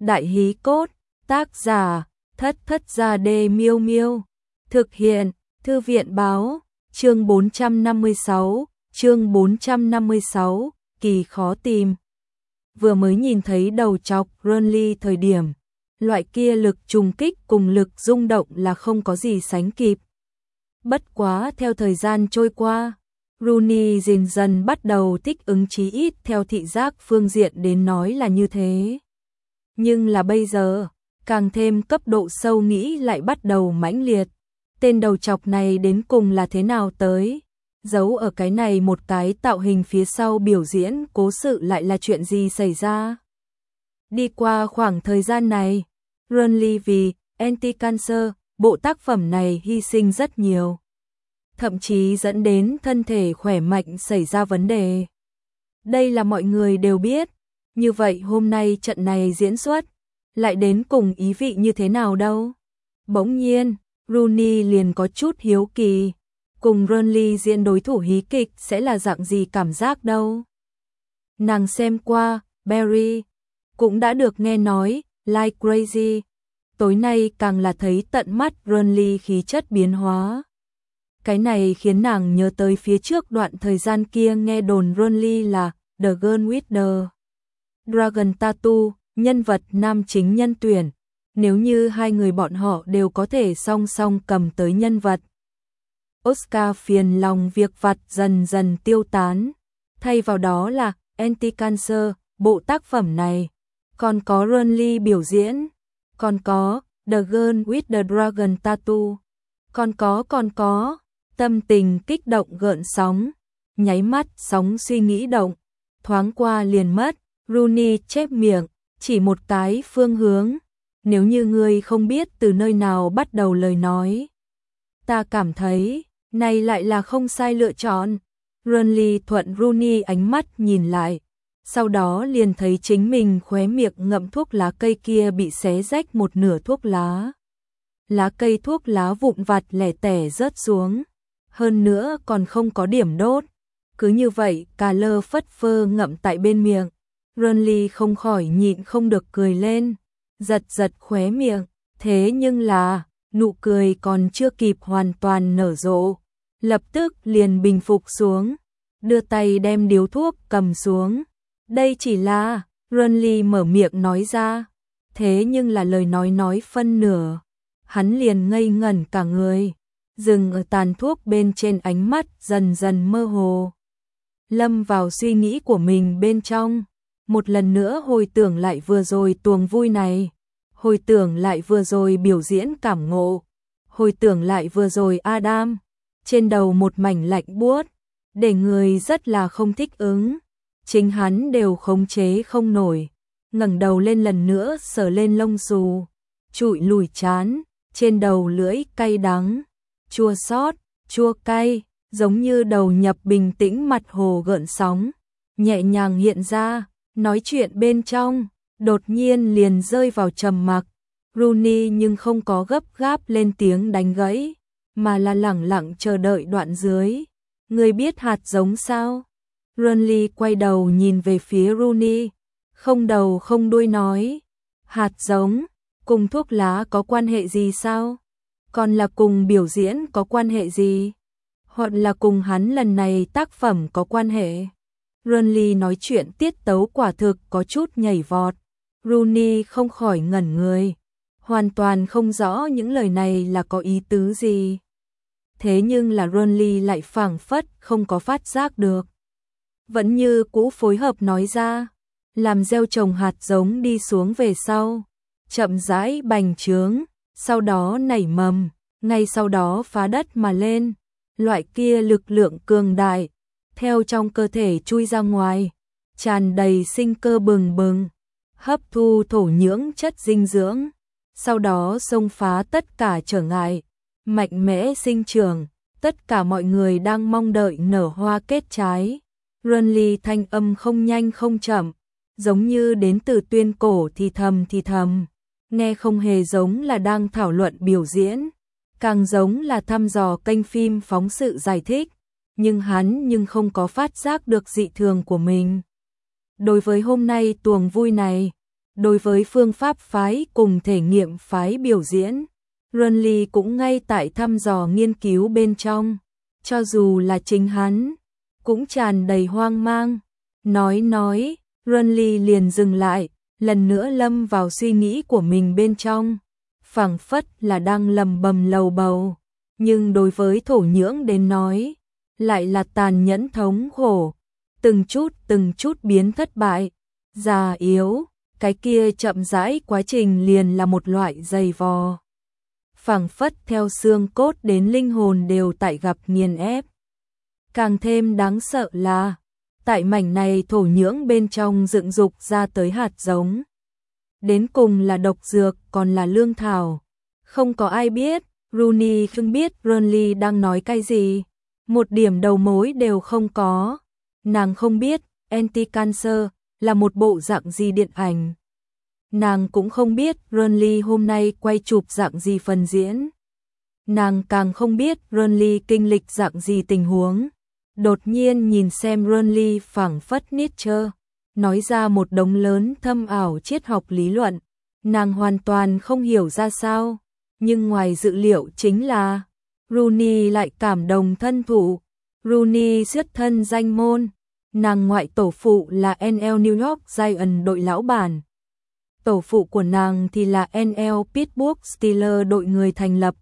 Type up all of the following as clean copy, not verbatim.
Đại hí cốt, tác giả, Thất Thất Gia Đê Miêu Miêu. Thực hiện, Thư viện báo, chương 456, kỳ khó tìm. Vừa mới nhìn thấy đầu chọc Burnley thời điểm, loại kia lực trùng kích cùng lực rung động là không có gì sánh kịp. Bất quá theo thời gian trôi qua, Rooney dần dần bắt đầu thích ứng, chí ít theo thị giác phương diện đến nói là như thế. Nhưng là bây giờ, càng thêm cấp độ sâu nghĩ lại bắt đầu mãnh liệt. Tên đầu chọc này đến cùng là thế nào tới? Giấu ở cái này một cái tạo hình phía sau biểu diễn cố sự lại là chuyện gì xảy ra? Đi qua khoảng thời gian này, Burnley vì Anti-Cancer, bộ tác phẩm này hy sinh rất nhiều. Thậm chí dẫn đến thân thể khỏe mạnh xảy ra vấn đề. Đây là mọi người đều biết. Như vậy hôm nay trận này diễn xuất, lại đến cùng ý vị như thế nào đâu? Bỗng nhiên, Rooney liền có chút hiếu kỳ. Cùng Burnley diễn đối thủ hí kịch sẽ là dạng gì cảm giác đâu? Nàng xem qua, Barry, cũng đã được nghe nói, Like Crazy. Tối nay càng là thấy tận mắt Burnley khí chất biến hóa. Cái này khiến nàng nhớ tới phía trước đoạn thời gian kia nghe đồn Burnley là The Girl with the Dragon Tattoo, nhân vật nam chính nhân tuyển. Nếu như hai người bọn họ đều có thể song song cầm tới nhân vật Oscar, phiền lòng việc vặt dần dần tiêu tán. Thay vào đó là Anti-Cancer, bộ tác phẩm này. Còn có Burnley biểu diễn. Còn có The Girl with the Dragon Tattoo. Còn có tâm tình kích động gợn sóng. Nháy mắt sóng suy nghĩ động. Thoáng qua liền mất. Rooney chép miệng, chỉ một cái phương hướng. Nếu như ngươi không biết từ nơi nào bắt đầu lời nói, ta cảm thấy này lại là không sai lựa chọn. Burnley thuận Rooney ánh mắt nhìn lại, sau đó liền thấy chính mình khóe miệng ngậm thuốc lá cây kia bị xé rách một nửa thuốc lá. Lá cây thuốc lá vụn vặt lẻ tẻ rớt xuống, hơn nữa còn không có điểm đốt. Cứ như vậy cà lơ phất phơ ngậm tại bên miệng. Burnley không khỏi nhịn không được cười lên, giật khóe miệng, thế nhưng là, nụ cười còn chưa kịp hoàn toàn nở rộ, lập tức liền bình phục xuống, đưa tay đem điếu thuốc cầm xuống. Đây chỉ là, Burnley mở miệng nói ra, thế nhưng là lời nói phân nửa, hắn liền ngây ngẩn cả người, dừng ở tàn thuốc bên trên, ánh mắt dần dần mơ hồ, lâm vào suy nghĩ của mình bên trong. Một lần nữa hồi tưởng lại vừa rồi tuồng vui này, hồi tưởng lại vừa rồi biểu diễn cảm ngộ, hồi tưởng lại vừa rồi Adam, trên đầu một mảnh lạnh buốt, để người rất là không thích ứng, chính hắn đều khống chế không nổi, ngẩng đầu lên lần nữa sờ lên lông xù, trụi lùi trán, trên đầu lưỡi cay đắng, chua xót, chua cay, giống như đầu nhập bình tĩnh mặt hồ gợn sóng, nhẹ nhàng hiện ra. Nói chuyện bên trong, đột nhiên liền rơi vào trầm mặc. Rooney nhưng không có gấp gáp lên tiếng đánh gãy, mà là lẳng lặng chờ đợi đoạn dưới. Người biết hạt giống sao? Burnley quay đầu nhìn về phía Rooney, không đầu không đuôi nói. Hạt giống, cùng thuốc lá có quan hệ gì sao? Còn là cùng biểu diễn có quan hệ gì? Hoặc là cùng hắn lần này tác phẩm có quan hệ? Burnley nói chuyện tiết tấu quả thực có chút nhảy vọt. Rooney không khỏi ngẩn người, hoàn toàn không rõ những lời này là có ý tứ gì. Thế nhưng là Burnley lại phảng phất không có phát giác được. Vẫn như cũ phối hợp nói ra, làm gieo trồng hạt giống đi xuống về sau, chậm rãi bành trướng, sau đó nảy mầm, ngay sau đó phá đất mà lên. Loại kia lực lượng cường đại theo trong cơ thể chui ra ngoài, tràn đầy sinh cơ bừng bừng, hấp thu thổ nhưỡng chất dinh dưỡng, sau đó xông phá tất cả trở ngại, mạnh mẽ sinh trưởng, tất cả mọi người đang mong đợi nở hoa kết trái. Burnley thanh âm không nhanh không chậm, giống như đến từ tuyên cổ thì thầm, nghe không hề giống là đang thảo luận biểu diễn, càng giống là thăm dò kênh phim phóng sự giải thích. Nhưng hắn không có phát giác được dị thường của mình. Đối với hôm nay tuồng vui này, Đối với phương pháp phái cùng thể nghiệm phái biểu diễn, Renly cũng ngay tại thăm dò nghiên cứu bên trong, cho dù là chính hắn, cũng tràn đầy hoang mang. Nói, Renly liền dừng lại, lần nữa lâm vào suy nghĩ của mình bên trong, phảng phất là đang lầm bầm lầu bầu, nhưng đối với thổ nhưỡng đến nói, lại là tàn nhẫn thống khổ, từng chút biến thất bại, già yếu, cái kia chậm rãi quá trình liền là một loại dày vò. Phảng phất theo xương cốt đến linh hồn đều tại gặp nghiền ép. Càng thêm đáng sợ là, tại mảnh này thổ nhưỡng bên trong dựng dục ra tới hạt giống. Đến cùng là độc dược còn là lương thảo. Không có ai biết, Rooney không biết Renly đang nói cái gì. Một điểm đầu mối đều không có. Nàng không biết Anti-Cancer là một bộ dạng gì điện ảnh. Nàng cũng không biết Renly hôm nay quay chụp dạng gì phần diễn. Nàng càng không biết Renly kinh lịch dạng gì tình huống. Đột nhiên nhìn xem Renly phảng phất Nietzsche, nói ra một đống lớn thâm ảo triết học lý luận. Nàng hoàn toàn không hiểu ra sao, nhưng ngoài dự liệu chính là Rooney lại cảm động thân thụ. Rooney xuất thân danh môn, nàng ngoại tổ phụ là NL New York Giants đội lão bản. Tổ phụ của nàng thì là NL Pittsburgh Steelers đội người thành lập.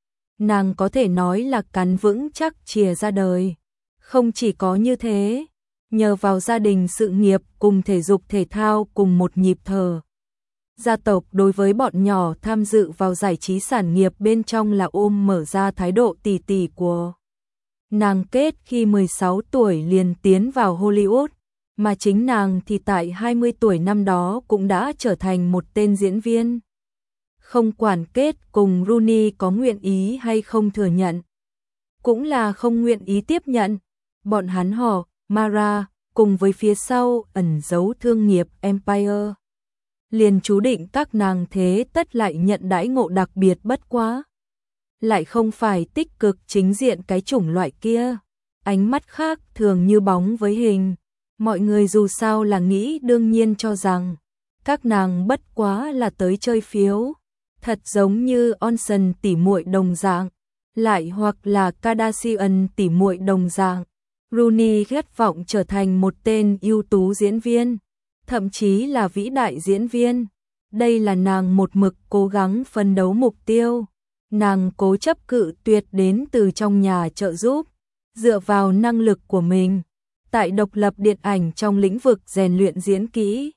Nàng có thể nói là cắn vững chắc chìa ra đời. Không chỉ có như thế, nhờ vào gia đình sự nghiệp cùng thể dục thể thao cùng một nhịp thở. Gia tộc đối với bọn nhỏ tham dự vào giải trí sản nghiệp bên trong là ôm mở ra thái độ tỉ tỉ của. Nàng kết khi 16 tuổi liền tiến vào Hollywood, mà chính nàng thì tại 20 tuổi năm đó cũng đã trở thành một tên diễn viên. Không quản kết cùng Rooney có nguyện ý hay không thừa nhận, cũng là không nguyện ý tiếp nhận. Bọn hắn họ, Mara, cùng với phía sau ẩn giấu thương nghiệp Empire. Liền chú định các nàng thế tất lại nhận đãi ngộ đặc biệt bất quá. Lại không phải tích cực chính diện cái chủng loại kia. Ánh mắt khác thường như bóng với hình. Mọi người dù sao là nghĩ đương nhiên cho rằng các nàng bất quá là tới chơi phiếu. Thật giống như Olsen tỉ muội đồng dạng. Lại hoặc là Kardashian tỉ muội đồng dạng. Rooney khát vọng trở thành một tên ưu tú diễn viên, thậm chí là vĩ đại diễn viên. Đây là nàng một mực cố gắng phấn đấu mục tiêu. Nàng cố chấp cự tuyệt đến từ trong nhà trợ giúp, dựa vào năng lực của mình, tại độc lập điện ảnh trong lĩnh vực rèn luyện diễn kỹ.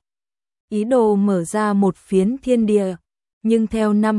Ý đồ mở ra một phiến thiên địa, nhưng theo năm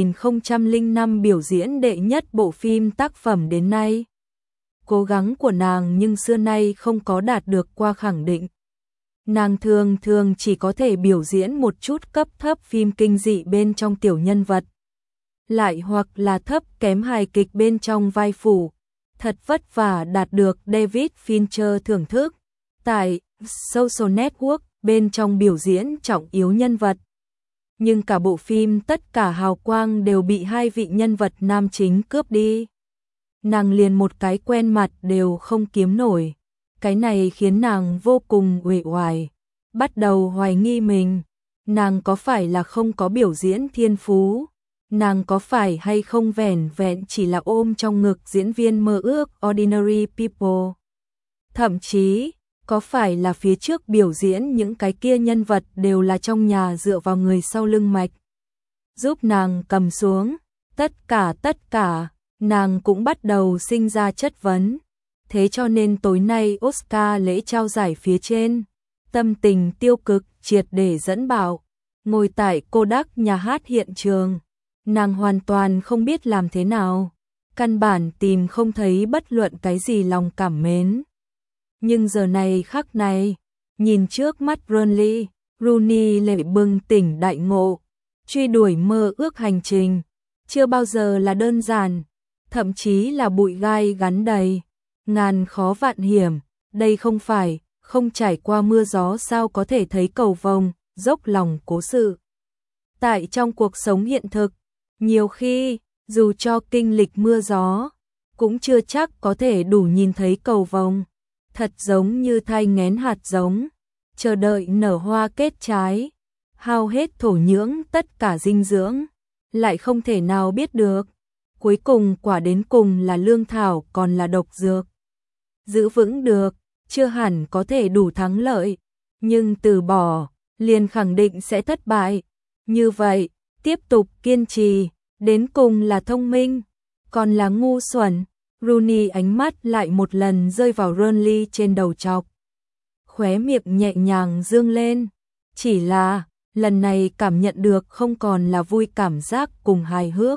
2005 biểu diễn đệ nhất bộ phim tác phẩm đến nay, cố gắng của nàng nhưng xưa nay không có đạt được qua khẳng định. Nàng thường chỉ có thể biểu diễn một chút cấp thấp phim kinh dị bên trong tiểu nhân vật, lại hoặc là thấp kém hài kịch bên trong vai phụ. Thật vất vả đạt được David Fincher thưởng thức, tại Social Network bên trong biểu diễn trọng yếu nhân vật. Nhưng cả bộ phim tất cả hào quang đều bị hai vị nhân vật nam chính cướp đi. Nàng liền một cái quen mặt đều không kiếm nổi. Cái này khiến nàng vô cùng uể oải, bắt đầu hoài nghi mình. Nàng có phải là không có biểu diễn thiên phú? Nàng có phải hay không vẻn vẹn chỉ là ôm trong ngực diễn viên mơ ước Ordinary People? Thậm chí, có phải là phía trước biểu diễn những cái kia nhân vật đều là trong nhà dựa vào người sau lưng mạch giúp nàng cầm xuống? Tất cả, nàng cũng bắt đầu sinh ra chất vấn. Thế cho nên tối nay Oscar lễ trao giải phía trên, tâm tình tiêu cực triệt để dẫn bạo. Ngồi tại Kodak nhà hát hiện trường, nàng hoàn toàn không biết làm thế nào, căn bản tìm không thấy bất luận cái gì lòng cảm mến. Nhưng giờ này khắc này, nhìn trước mắt Renly, Rooney lại bừng tỉnh đại ngộ, truy đuổi mơ ước hành trình, chưa bao giờ là đơn giản, thậm chí là bụi gai gắn đầy, ngàn khó vạn hiểm. Đây không phải, không trải qua mưa gió sao có thể thấy cầu vồng, dốc lòng cố sự. Tại trong cuộc sống hiện thực, nhiều khi, dù cho kinh lịch mưa gió, cũng chưa chắc có thể đủ nhìn thấy cầu vồng. Thật giống như thai nghén hạt giống, chờ đợi nở hoa kết trái. hao hết thổ nhưỡng, tất cả dinh dưỡng, lại không thể nào biết được. Cuối cùng quả đến cùng là lương thảo còn là độc dược. Giữ vững được, chưa hẳn có thể đủ thắng lợi, nhưng từ bỏ, liền khẳng định sẽ thất bại. Như vậy, tiếp tục kiên trì, đến cùng là thông minh, còn là ngu xuẩn. Rooney ánh mắt lại một lần rơi vào Burnley trên đầu chọc. Khóe miệng nhẹ nhàng dương lên, chỉ là lần này cảm nhận được không còn là vui cảm giác cùng hài hước,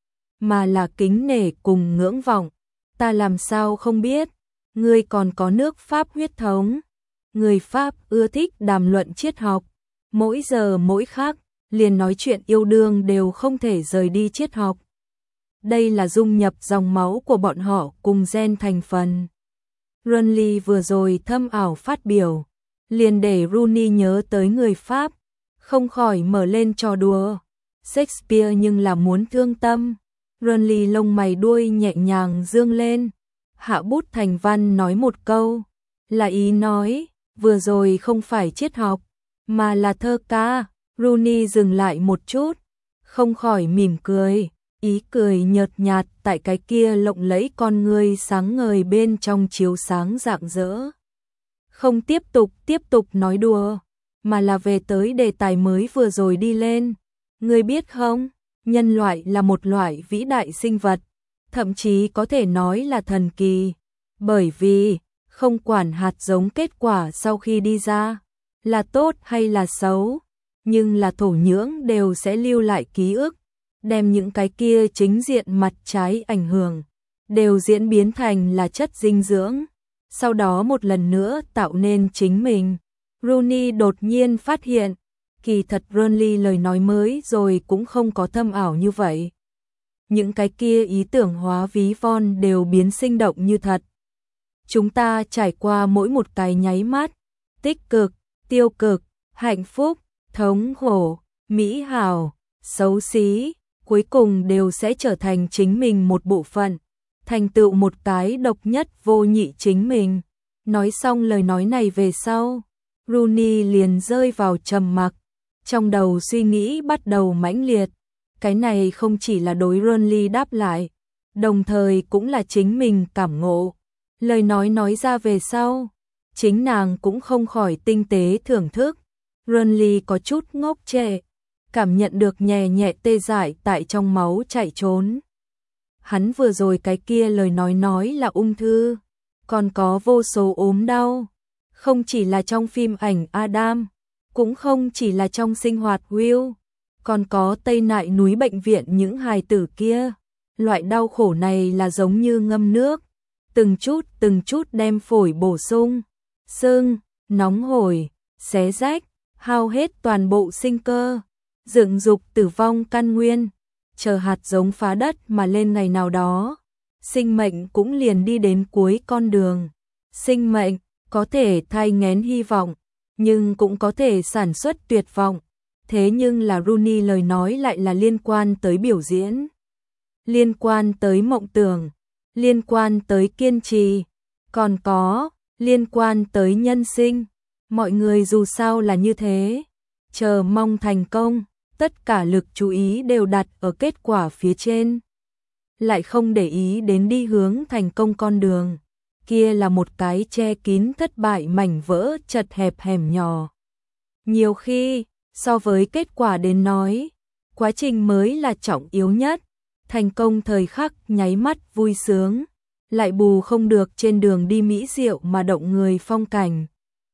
mà là kính nể cùng ngưỡng vọng. Ta làm sao không biết, ngươi còn có nước Pháp huyết thống. Người Pháp ưa thích đàm luận triết học, mỗi giờ mỗi khắc, liền nói chuyện yêu đương đều không thể rời đi triết học. Đây là dung nhập dòng máu của bọn họ cùng gen thành phần. Burnley vừa rồi thâm ảo phát biểu, liền để Rooney nhớ tới người Pháp, không khỏi mở lên trò đùa Shakespeare nhưng là muốn thương tâm. Burnley lông mày đuôi nhẹ nhàng dương lên, hạ bút thành văn nói một câu, là ý nói, vừa rồi không phải triết học, mà là thơ ca. Rooney dừng lại một chút, không khỏi mỉm cười, ý cười nhợt nhạt tại cái kia lộng lẫy con ngươi sáng ngời bên trong chiếu sáng rạng rỡ. Không tiếp tục nói đùa, mà là về tới đề tài mới vừa rồi đi lên. Ngươi biết không, nhân loại là một loại vĩ đại sinh vật, thậm chí có thể nói là thần kỳ, bởi vì không quản hạt giống kết quả sau khi đi ra là tốt hay là xấu, nhưng là thổ nhưỡng đều sẽ lưu lại ký ức, đem những cái kia chính diện mặt trái ảnh hưởng đều diễn biến thành là chất dinh dưỡng, sau đó một lần nữa tạo nên chính mình. Rooney đột nhiên phát hiện, kỳ thật Burnley lời nói mới rồi cũng không có thâm ảo như vậy. Những cái kia ý tưởng hóa ví von đều biến sinh động như thật. Chúng ta trải qua mỗi một cái nháy mắt, tích cực, tiêu cực, hạnh phúc, thống khổ, mỹ hảo, xấu xí, cuối cùng đều sẽ trở thành chính mình một bộ phận, thành tựu một cái độc nhất vô nhị chính mình. Nói xong lời nói này về sau, Rooney liền rơi vào trầm mặc, trong đầu suy nghĩ bắt đầu mãnh liệt. Cái này không chỉ là đối Burnley đáp lại, đồng thời cũng là chính mình cảm ngộ. Lời nói ra về sau, chính nàng cũng không khỏi tinh tế thưởng thức. Burnley có chút ngốc trệ, cảm nhận được nhẹ nhẹ tê dại tại trong máu chạy trốn. Hắn vừa rồi cái kia lời nói là ung thư, còn có vô số ốm đau, không chỉ là trong phim ảnh Adam, cũng không chỉ là trong sinh hoạt Will, còn có Tây Nại núi bệnh viện những hài tử kia. Loại đau khổ này là giống như ngâm nước, từng chút đem phổi bổ sung, sưng, nóng hổi, xé rách, hao hết toàn bộ sinh cơ, dựng dục tử vong căn nguyên, chờ hạt giống phá đất mà lên ngày nào đó, sinh mệnh cũng liền đi đến cuối con đường. Sinh mệnh có thể thai nghén hy vọng, nhưng cũng có thể sản xuất tuyệt vọng. Thế nhưng là Rooney lời nói lại là liên quan tới biểu diễn, liên quan tới mộng tưởng, liên quan tới kiên trì, còn có liên quan tới nhân sinh. Mọi người dù sao là như thế, chờ mong thành công, tất cả lực chú ý đều đặt ở kết quả phía trên, lại không để ý đến đi hướng thành công con đường. Kia là một cái che kín thất bại mảnh vỡ chật hẹp hẻm nhỏ. Nhiều khi, so với kết quả đến nói, quá trình mới là trọng yếu nhất. Thành công thời khắc nháy mắt vui sướng, lại bù không được trên đường đi mỹ diệu mà động người phong cảnh.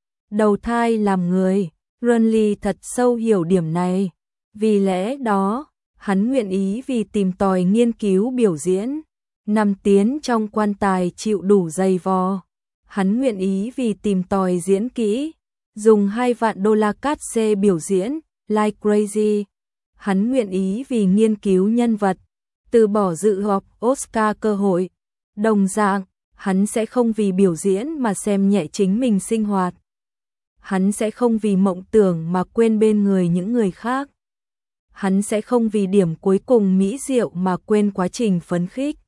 Đầu thai làm người, Burnley thật sâu hiểu điểm này. Vì lẽ đó, hắn nguyện ý vì tìm tòi nghiên cứu biểu diễn, nằm tiến trong quan tài chịu đủ dày vò. Hắn nguyện ý vì tìm tòi diễn kỹ, dùng 2 vạn đô la cát xê biểu diễn, like crazy. Hắn nguyện ý vì nghiên cứu nhân vật, từ bỏ dự họp Oscar cơ hội. Đồng dạng, hắn sẽ không vì biểu diễn mà xem nhẹ chính mình sinh hoạt. Hắn sẽ không vì mộng tưởng mà quên bên người những người khác. Hắn sẽ không vì điểm cuối cùng mỹ diệu mà quên quá trình phấn khích.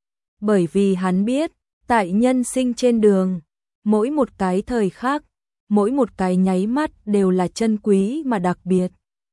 Bởi vì hắn biết, tại nhân sinh trên đường, mỗi một cái thời khắc, mỗi một cái nháy mắt đều là chân quý mà đặc biệt.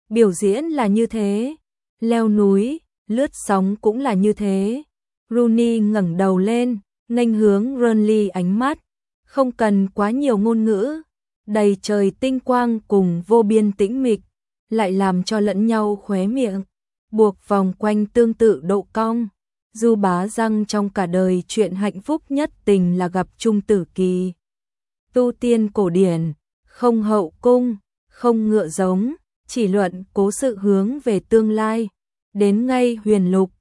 biểu diễn là như thế, leo núi, lướt sóng cũng là như thế. Rooney ngẩng đầu lên, nghênh hướng Burnley ánh mắt, không cần quá nhiều ngôn ngữ, đầy trời tinh quang cùng vô biên tĩnh mịch, lại làm cho lẫn nhau khóe miệng, buộc vòng quanh tương tự độ cong. Du Bá Răng trong cả đời chuyện hạnh phúc nhất tình là gặp Trung Tử Kỳ. Tu tiên cổ điển, không hậu cung, không ngựa giống, chỉ luận cố sự hướng về tương lai, đến ngay huyền lục,